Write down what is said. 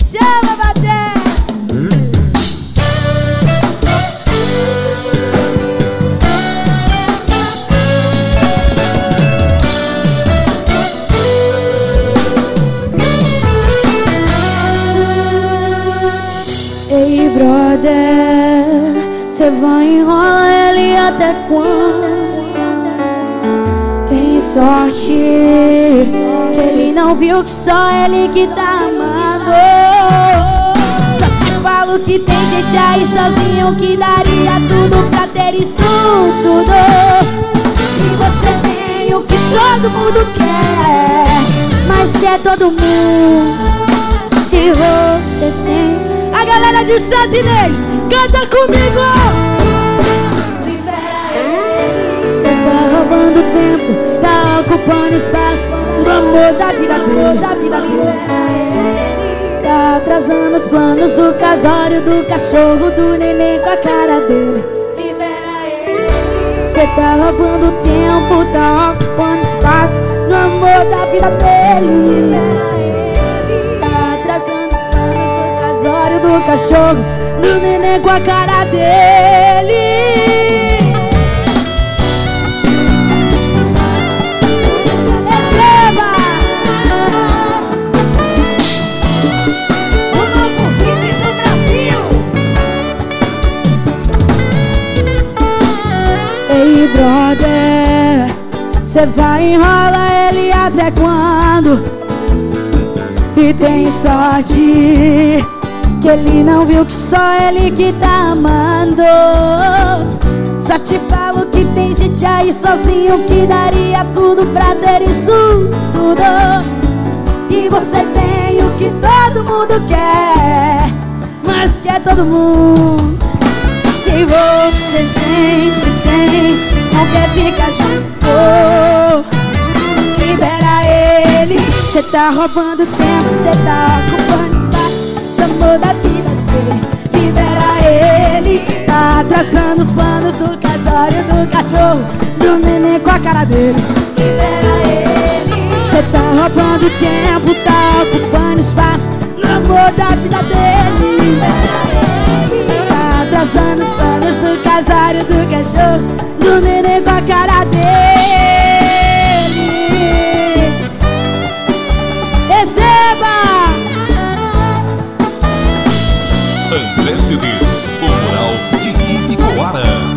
Chama, bater. Ei, brother, cê vai enrolar ele até quando? Tem sorte que ele não viu que só ele que tá amando. Só te falo que tem gente aí sozinho que daria tudo pra ter isso tudo. E você tem o que todo mundo quer, mas quer todo mundo. Se você sente. A galera de Santa Inês, canta comigo! Libera ele. Cê tá roubando tempo, tá ocupando espaço no amor da vida dele. Tá atrasando os planos do casório, do cachorro, do neném com a cara dele. Libera ele. Cê tá roubando tempo, tá ocupando espaço no amor da vida dele. Libera ele. Tá atrasando os planos do casório, do cachorro, do neném com a cara dele. Receba o novo hit do Brasil. Ei, brother, cê vai enrolar ele até quando? E tem sorte que ele não viu que só ele que tá amando. Só te falo que tem gente aí sozinho que daria tudo pra ter isso tudo. E você tem o que todo mundo quer, mas quer todo mundo. Se você sempre tem, não quer ficar junto, libera ele. Cê tá roubando tempo, cê tá ocupando espaço do amor da vida dele. Libera ele. Tá atrasando os planos do casório, do cachorro, do neném com a cara dele. Libera ele. Cê tá roubando tempo, tá ocupando espaço no amor da vida dele. Libera ele. Tá atrasando os planos do casório, do cachorro, do neném com a cara dele. Receba! André Cidis, o mural de Ibicoara.